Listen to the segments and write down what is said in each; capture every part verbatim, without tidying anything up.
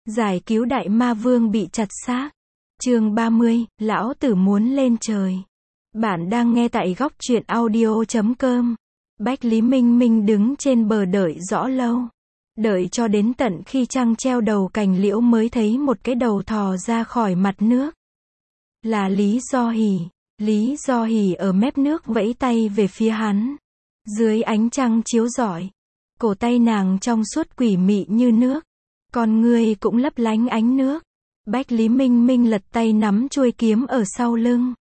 Giải cứu đại ma vương bị chặt xác. Chương ba mươi, lão tử muốn lên trời. Bạn đang nghe tại góc truyện audio chấm com. Bách Lý Minh Minh đứng trên bờ đợi rõ lâu. Đợi cho đến tận khi trăng treo đầu cành liễu mới thấy một cái đầu thò ra khỏi mặt nước. Là Lý Do Hỉ. Lý Do Hỉ ở mép nước vẫy tay về phía hắn. Dưới ánh trăng chiếu rọi, cổ tay nàng trong suốt quỷ mị như nước. Con ngươi cũng lấp lánh ánh nước. Bách Lý Minh Minh lật tay nắm chuôi kiếm ở sau lưng.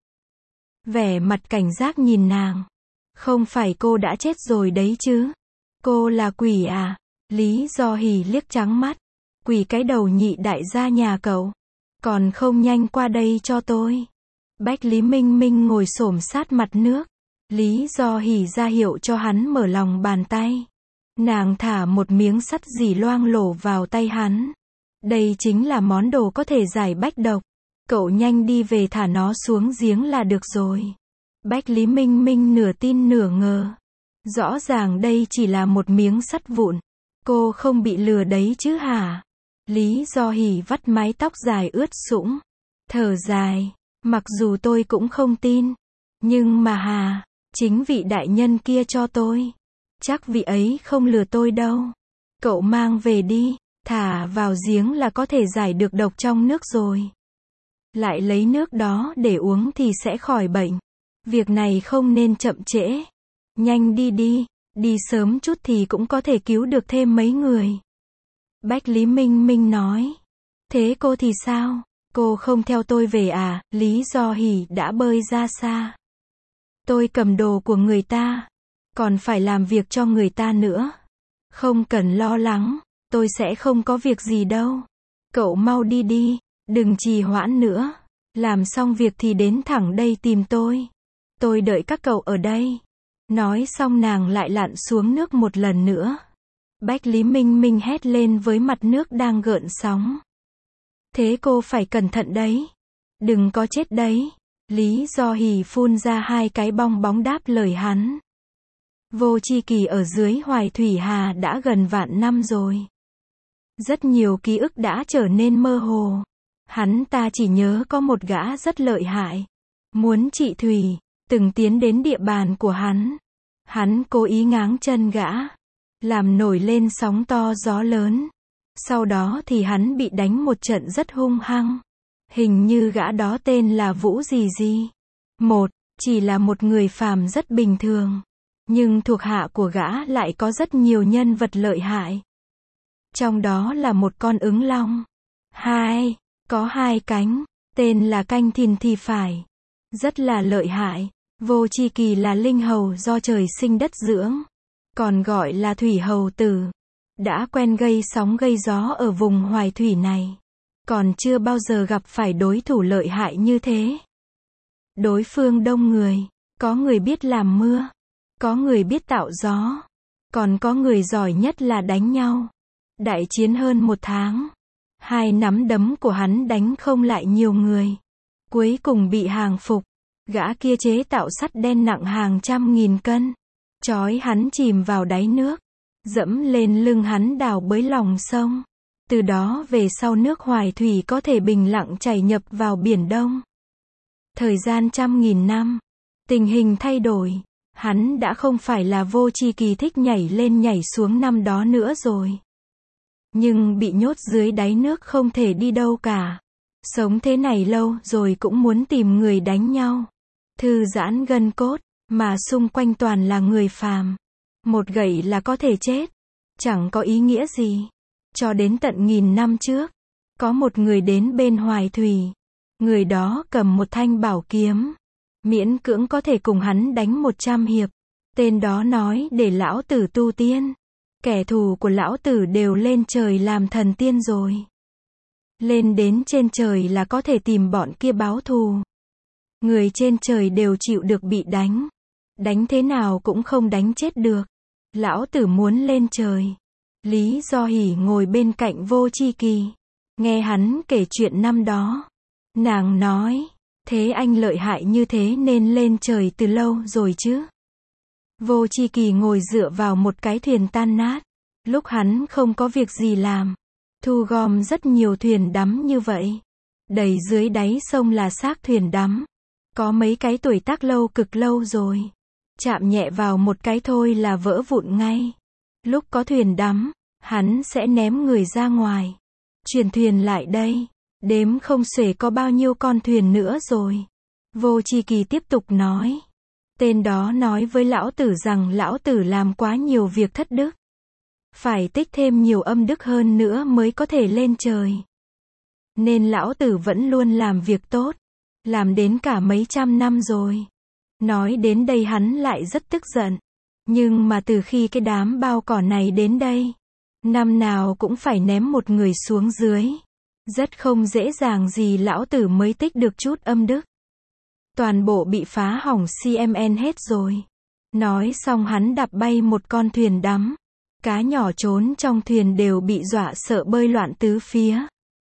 Vẻ mặt cảnh giác nhìn nàng. Không phải cô đã chết rồi đấy chứ? Cô là quỷ à? Lý Do Hỉ liếc trắng mắt. Quỷ cái đầu nhị đại gia nhà cậu. Còn không nhanh qua đây cho tôi. Bách Lý Minh Minh ngồi xổm sát mặt nước. Lý Do Hỉ ra hiệu cho hắn mở lòng bàn tay. Nàng thả một miếng sắt dỉ loang lổ vào tay hắn. Đây chính là món đồ có thể giải bách độc. Cậu nhanh đi về thả nó xuống giếng là được rồi. Bách Lý Minh Minh nửa tin nửa ngờ. Rõ ràng đây chỉ là một miếng sắt vụn. Cô không bị lừa đấy chứ hả? Lý Do Hỉ vắt mái tóc dài ướt sũng. Thở dài. Mặc dù tôi cũng không tin. Nhưng mà hà, chính vị đại nhân kia cho tôi. Chắc vị ấy không lừa tôi đâu. Cậu mang về đi, thả vào giếng là có thể giải được độc trong nước rồi. Lại lấy nước đó để uống thì sẽ khỏi bệnh. Việc này không nên chậm trễ. Nhanh đi đi, đi sớm chút thì cũng có thể cứu được thêm mấy người. Bách Lý Minh Minh nói. Thế cô thì sao? Cô không theo tôi về à? Lý Do Hỉ đã bơi ra xa. Tôi cầm đồ của người ta. Còn phải làm việc cho người ta nữa. Không cần lo lắng, tôi sẽ không có việc gì đâu. Cậu mau đi đi, đừng trì hoãn nữa. Làm xong việc thì đến thẳng đây tìm tôi. Tôi đợi các cậu ở đây. Nói xong nàng lại lặn xuống nước một lần nữa. Bách Lý Minh Minh hét lên với mặt nước đang gợn sóng. Thế cô phải cẩn thận đấy. Đừng có chết đấy. Lý Do Hỉ phun ra hai cái bong bóng đáp lời hắn. Vô Chi Kỳ ở dưới Hoài Thủy Hà đã gần vạn năm rồi. Rất nhiều ký ức đã trở nên mơ hồ. Hắn ta chỉ nhớ có một gã rất lợi hại. Muốn trị thủy, từng tiến đến địa bàn của hắn. Hắn cố ý ngáng chân gã. Làm nổi lên sóng to gió lớn. Sau đó thì hắn bị đánh một trận rất hung hăng. Hình như gã đó tên là Vũ gì gì. Một, chỉ là một người phàm rất bình thường. Nhưng thuộc hạ của gã lại có rất nhiều nhân vật lợi hại. Trong đó là một con ứng long. Hai, có hai cánh, tên là Canh Thìn thì phải. Rất là lợi hại. Vô Chi Kỳ là linh hầu do trời sinh đất dưỡng. Còn gọi là thủy hầu tử. Đã quen gây sóng gây gió ở vùng Hoài Thủy này. Còn chưa bao giờ gặp phải đối thủ lợi hại như thế. Đối phương đông người. Có người biết làm mưa. Có người biết tạo gió. Còn có người giỏi nhất là đánh nhau. Đại chiến hơn một tháng. Hai nắm đấm của hắn đánh không lại nhiều người. Cuối cùng bị hàng phục. Gã kia chế tạo sắt đen nặng hàng trăm nghìn cân. Trói hắn chìm vào đáy nước. Dẫm lên lưng hắn đào bới lòng sông. Từ đó về sau nước Hoài Thủy có thể bình lặng chảy nhập vào Biển Đông. Thời gian trăm nghìn năm. Tình hình thay đổi. Hắn đã không phải là Vô Chi Kỳ thích nhảy lên nhảy xuống năm đó nữa rồi. Nhưng bị nhốt dưới đáy nước không thể đi đâu cả. Sống thế này lâu rồi cũng muốn tìm người đánh nhau. Thư giãn gân cốt, mà xung quanh toàn là người phàm. Một gậy là có thể chết. Chẳng có ý nghĩa gì. Cho đến tận nghìn năm trước, có một người đến bên Hoài Thủy. Người đó cầm một thanh bảo kiếm. Miễn cưỡng có thể cùng hắn đánh một trăm hiệp. Tên đó nói để lão tử tu tiên. Kẻ thù của lão tử đều lên trời làm thần tiên rồi. Lên đến trên trời là có thể tìm bọn kia báo thù. Người trên trời đều chịu được bị đánh. Đánh thế nào cũng không đánh chết được. Lão tử muốn lên trời. Lý Do Hỉ ngồi bên cạnh Vô Chi Kỳ. Nghe hắn kể chuyện năm đó. Nàng nói. Thế anh lợi hại như thế nên lên trời từ lâu rồi chứ? Vô Chi Kỳ ngồi dựa vào một cái thuyền tan nát. Lúc hắn không có việc gì làm. thu gom rất nhiều thuyền đắm như vậy. Đầy dưới đáy sông là xác thuyền đắm. Có mấy cái tuổi tác lâu cực lâu rồi. Chạm nhẹ vào một cái thôi là vỡ vụn ngay. Lúc có thuyền đắm, hắn sẽ ném người ra ngoài. Chuyển thuyền lại đây. Đếm không xuể có bao nhiêu con thuyền nữa rồi. Vô Tri Kỳ tiếp tục nói. Tên đó nói với lão tử rằng lão tử làm quá nhiều việc thất đức. Phải tích thêm nhiều âm đức hơn nữa mới có thể lên trời. Nên lão tử vẫn luôn làm việc tốt. Làm đến cả mấy trăm năm rồi. Nói đến đây hắn lại rất tức giận. Nhưng mà từ khi cái đám bao cỏ này đến đây, năm nào cũng phải ném một người xuống dưới. Rất không dễ dàng gì lão tử mới tích được chút âm đức. Toàn bộ bị phá hỏng xê em en hết rồi. Nói xong hắn đạp bay một con thuyền đắm. Cá nhỏ trốn trong thuyền đều bị dọa sợ bơi loạn tứ phía.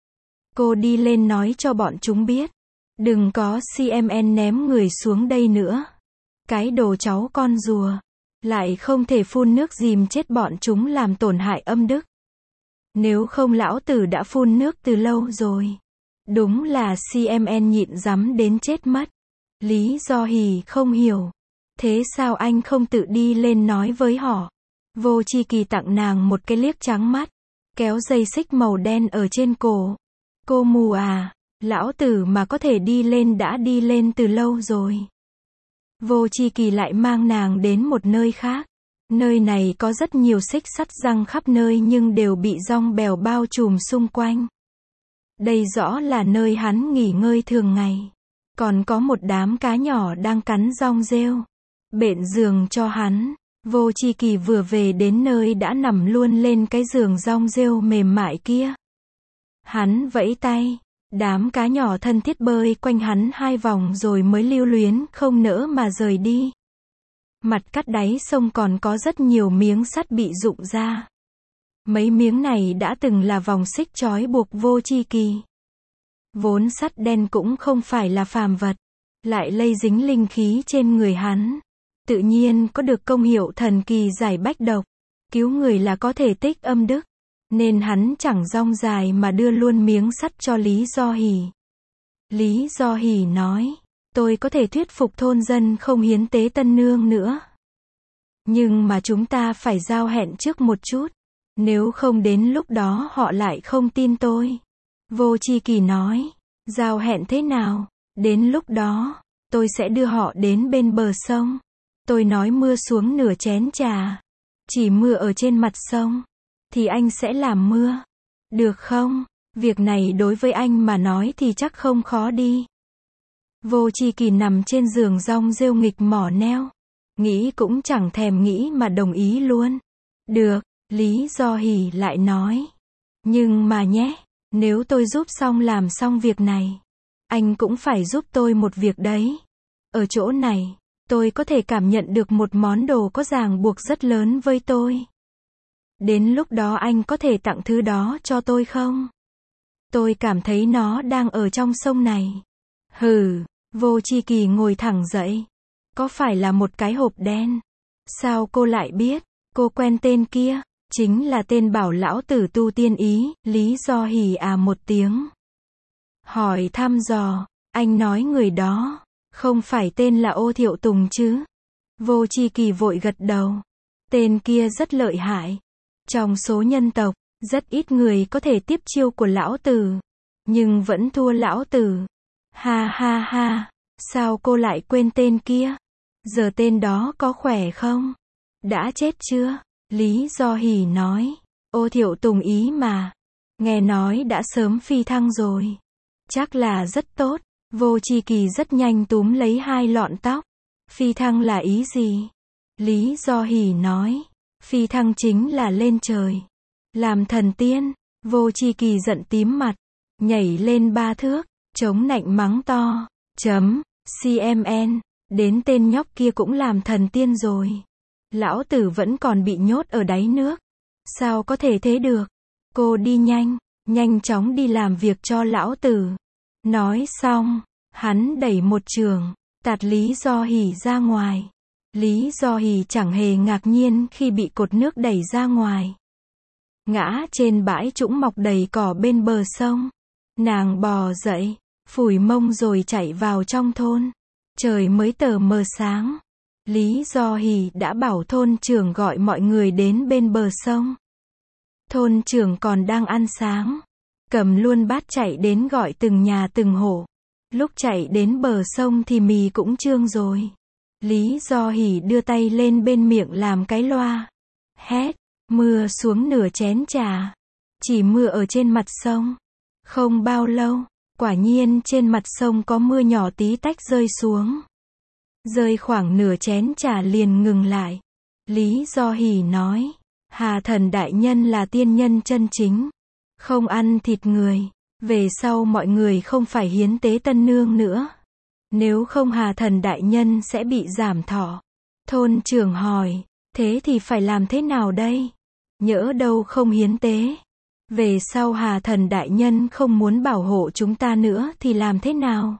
Cô đi lên nói cho bọn chúng biết. Đừng có xê em en ném người xuống đây nữa. Cái đồ cháu con rùa. Lại không thể phun nước dìm chết bọn chúng làm tổn hại âm đức. Nếu không lão tử đã phun nước từ lâu rồi. Đúng là xê em en nhịn dắm đến chết mất. Lý Do Hỉ không hiểu. Thế sao anh không tự đi lên nói với họ? Vô Tri Kỳ tặng nàng một cái liếc trắng mắt. Kéo dây xích màu đen ở trên cổ. Cô mù à? Lão tử mà có thể đi lên đã đi lên từ lâu rồi. Vô Tri Kỳ lại mang nàng đến một nơi khác. Nơi này có rất nhiều xích sắt giăng khắp nơi nhưng đều bị dong bèo bao trùm xung quanh. Đây rõ là nơi hắn nghỉ ngơi thường ngày. Còn có một đám cá nhỏ đang cắn dong rêu. Bện giường cho hắn. Vô Tri Kỳ vừa về đến nơi đã nằm luôn lên cái giường dong rêu mềm mại kia. Hắn vẫy tay. Đám cá nhỏ thân thiết bơi quanh hắn hai vòng rồi mới lưu luyến không nỡ mà rời đi. Mặt cắt đáy sông còn có rất nhiều miếng sắt bị rụng ra. Mấy miếng này đã từng là vòng xích trói buộc Vô Tri Kỳ. Vốn sắt đen cũng không phải là phàm vật. Lại lây dính linh khí trên người hắn. Tự nhiên có được công hiệu thần kỳ giải bách độc. Cứu người là có thể tích âm đức. Nên hắn chẳng rong dài mà đưa luôn miếng sắt cho Lý Do Hỉ. Lý Do Hỉ nói. Tôi có thể thuyết phục thôn dân không hiến tế tân nương nữa. Nhưng mà chúng ta phải giao hẹn trước một chút. Nếu không đến lúc đó họ lại không tin tôi. Vô Tri Kỳ nói. Giao hẹn thế nào? Đến lúc đó, tôi sẽ đưa họ đến bên bờ sông. Tôi nói mưa xuống nửa chén trà. Chỉ mưa ở trên mặt sông. Thì anh sẽ làm mưa. Được không? Việc này đối với anh mà nói thì chắc không khó đi. Vô Tri Kỳ nằm trên giường dong rêu nghịch mỏ neo. Nghĩ cũng chẳng thèm nghĩ mà đồng ý luôn. Được, Lý Do Hỉ lại nói. Nhưng mà nhé, nếu tôi giúp xong làm xong việc này, anh cũng phải giúp tôi một việc đấy. Ở chỗ này, tôi có thể cảm nhận được một món đồ có ràng buộc rất lớn với tôi. Đến lúc đó anh có thể tặng thứ đó cho tôi không? Tôi cảm thấy nó đang ở trong sông này. Hừ, Vô Tri Kỳ ngồi thẳng dậy. Có phải là một cái hộp đen? Sao cô lại biết? Cô quen tên kia. Chính là tên bảo lão tử tu tiên ý. Lý Do Hỉ à một tiếng. Hỏi thăm dò. Anh nói người đó. Không phải tên là Ô Thiệu Tùng chứ? Vô Tri Kỳ vội gật đầu. Tên kia rất lợi hại. Trong số nhân tộc, rất ít người có thể tiếp chiêu của lão tử. Nhưng vẫn thua lão tử. Ha ha ha. Sao cô lại quên tên kia? Giờ tên đó có khỏe không? Đã chết chưa? Lý Do Hỉ nói. Ô Thiệu Tùng ý mà. Nghe nói đã sớm phi thăng rồi. Chắc là rất tốt. Vô Tri Kỳ rất nhanh túm lấy hai lọn tóc. Phi thăng là ý gì? Lý Do Hỉ nói. Phi thăng chính là lên trời. Làm thần tiên. Vô Tri Kỳ giận tím mặt. Nhảy lên ba thước. Chống nạnh mắng to. Chấm. xê em en. Đến tên nhóc kia cũng làm thần tiên rồi. Lão tử vẫn còn bị nhốt ở đáy nước. Sao có thể thế được? Cô đi nhanh. Nhanh chóng đi làm việc cho lão tử. Nói xong. Hắn đẩy một trường. Tạt Lý Do Hỉ ra ngoài. Lý Do Hỉ chẳng hề ngạc nhiên khi bị cột nước đẩy ra ngoài. ngã trên bãi trũng mọc đầy cỏ bên bờ sông. Nàng bò dậy, phủi mông rồi chạy vào trong thôn. Trời mới tờ mờ sáng. Lý Do Hỷ đã bảo thôn trưởng gọi mọi người đến bên bờ sông. Thôn trưởng còn đang ăn sáng, cầm luôn bát chạy đến gọi từng nhà từng hộ. Lúc chạy đến bờ sông thì mì cũng trương rồi. Lý Do Hỷ đưa tay lên bên miệng làm cái loa. Hét, mưa xuống nửa chén trà. Chỉ mưa ở trên mặt sông. Không bao lâu, quả nhiên trên mặt sông có mưa nhỏ tí tách rơi xuống. Rơi khoảng nửa chén trà liền ngừng lại. Lý Do Hỷ nói, Hà Thần đại nhân là tiên nhân chân chính, không ăn thịt người. Về sau mọi người không phải hiến tế tân nương nữa. Nếu không Hà Thần đại nhân sẽ bị giảm thọ. Thôn trưởng hỏi, thế thì phải làm thế nào đây? Nhỡ đâu không hiến tế. Về sau Hà Thần đại nhân không muốn bảo hộ chúng ta nữa thì làm thế nào?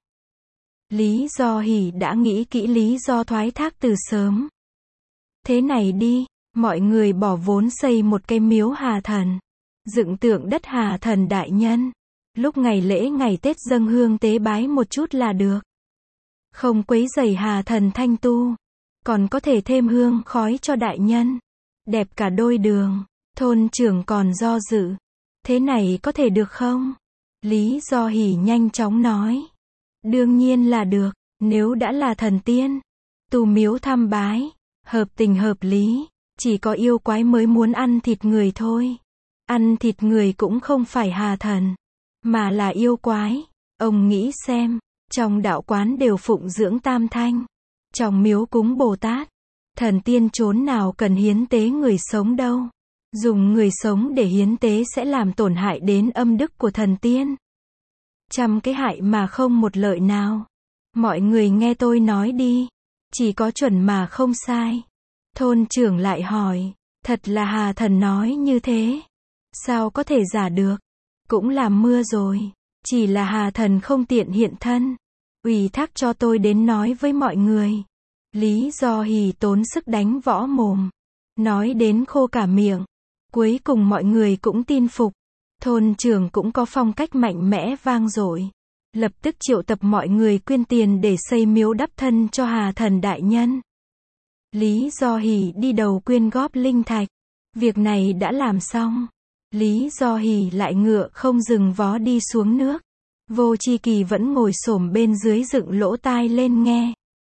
Lý Do Hỷ đã nghĩ kỹ lý do thoái thác từ sớm. Thế này đi, mọi người bỏ vốn xây một cái miếu Hà Thần, dựng tượng đất Hà Thần đại nhân. Lúc ngày lễ ngày Tết dâng hương tế bái một chút là được. Không quấy rầy Hà Thần thanh tu. Còn có thể thêm hương khói cho đại nhân. Đẹp cả đôi đường. Thôn trưởng còn do dự. Thế này có thể được không? Lý Do Hỷ nhanh chóng nói. Đương nhiên là được, nếu đã là thần tiên. Tu miếu thăm bái, hợp tình hợp lý. Chỉ có yêu quái mới muốn ăn thịt người thôi. Ăn thịt người cũng không phải Hà Thần, mà là yêu quái. Ông nghĩ xem, trong đạo quán đều phụng dưỡng tam thanh. Trong miếu cúng Bồ Tát. Thần tiên chốn nào cần hiến tế người sống đâu. Dùng người sống để hiến tế sẽ làm tổn hại đến âm đức của thần tiên. Trăm cái hại mà không một lợi nào. Mọi người nghe tôi nói đi. Chỉ có chuẩn mà không sai. Thôn trưởng lại hỏi, thật là Hà Thần nói như thế. Sao có thể giả được? Cũng làm mưa rồi. Chỉ là Hà Thần không tiện hiện thân. Ủy thác cho tôi đến nói với mọi người. Lý Do Hỷ tốn sức đánh võ mồm. Nói đến khô cả miệng. Cuối cùng mọi người cũng tin phục. Thôn trưởng cũng có phong cách mạnh mẽ vang dội. Lập tức triệu tập mọi người quyên tiền để xây miếu đắp thân cho Hà Thần đại nhân. Lý Do Hỷ đi đầu quyên góp linh thạch. Việc này đã làm xong. Lý Do Hỷ lại ngựa không dừng vó đi xuống nước. Vô Chi Kỳ vẫn ngồi xổm bên dưới dựng lỗ tai lên nghe.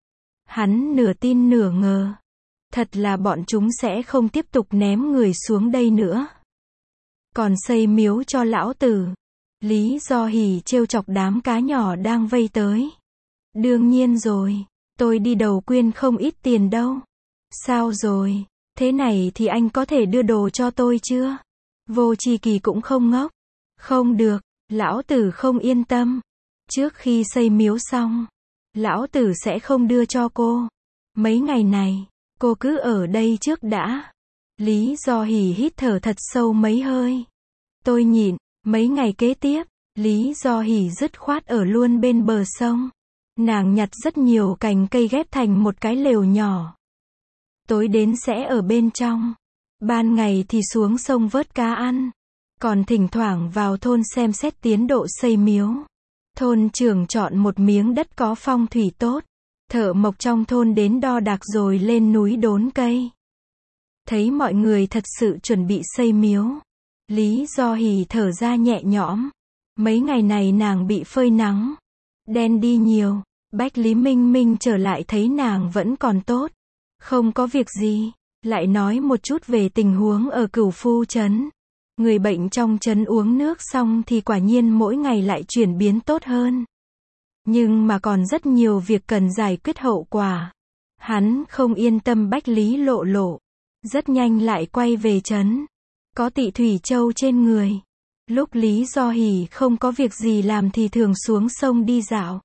Hắn nửa tin nửa ngờ. Thật là bọn chúng sẽ không tiếp tục ném người xuống đây nữa. Còn xây miếu cho lão tử. Lý Do Hỷ trêu chọc đám cá nhỏ đang vây tới. Đương nhiên rồi, tôi đi đầu quyên không ít tiền đâu. Sao rồi, thế này thì anh có thể đưa đồ cho tôi chưa? Vô Chi Kỳ cũng không ngốc. Không được, lão tử không yên tâm. Trước khi xây miếu xong, lão tử sẽ không đưa cho cô. Mấy ngày này, cô cứ ở đây trước đã. Lý Do Hỷ hít thở thật sâu mấy hơi. Tôi nhịn. Mấy ngày kế tiếp, Lý Do Hỷ dứt khoát ở luôn bên bờ sông. Nàng nhặt rất nhiều cành cây ghép thành một cái lều nhỏ. Tối đến sẽ ở bên trong. Ban ngày thì xuống sông vớt cá ăn. Còn thỉnh thoảng vào thôn xem xét tiến độ xây miếu. Thôn trưởng chọn một miếng đất có phong thủy tốt. Thợ mộc trong thôn đến đo đạc rồi lên núi đốn cây. Thấy mọi người thật sự chuẩn bị xây miếu. Lý Do Hỷ thở ra nhẹ nhõm. Mấy ngày này nàng bị phơi nắng. Đen đi nhiều. Bách Lý Minh Minh trở lại thấy nàng vẫn còn tốt. Không có việc gì. Lại nói một chút về tình huống ở Cửu Phu trấn. Người bệnh trong trấn uống nước xong thì quả nhiên mỗi ngày lại chuyển biến tốt hơn. Nhưng mà còn rất nhiều việc cần giải quyết hậu quả. Hắn không yên tâm Bách Lý Lộ Lộ. Rất nhanh lại quay về trấn. Có Tị Thủy Châu trên người. Lúc Lý Do Hỷ không có việc gì làm thì thường xuống sông đi dạo.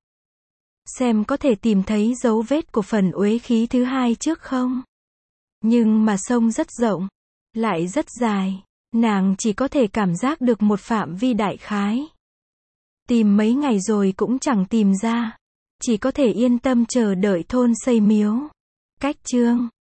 Xem có thể tìm thấy dấu vết của phần uế khí thứ hai trước không. Nhưng mà sông rất rộng. Lại rất dài. Nàng chỉ có thể cảm giác được một phạm vi đại khái. Tìm mấy ngày rồi cũng chẳng tìm ra. Chỉ có thể yên tâm chờ đợi thôn xây miếu. Cách chương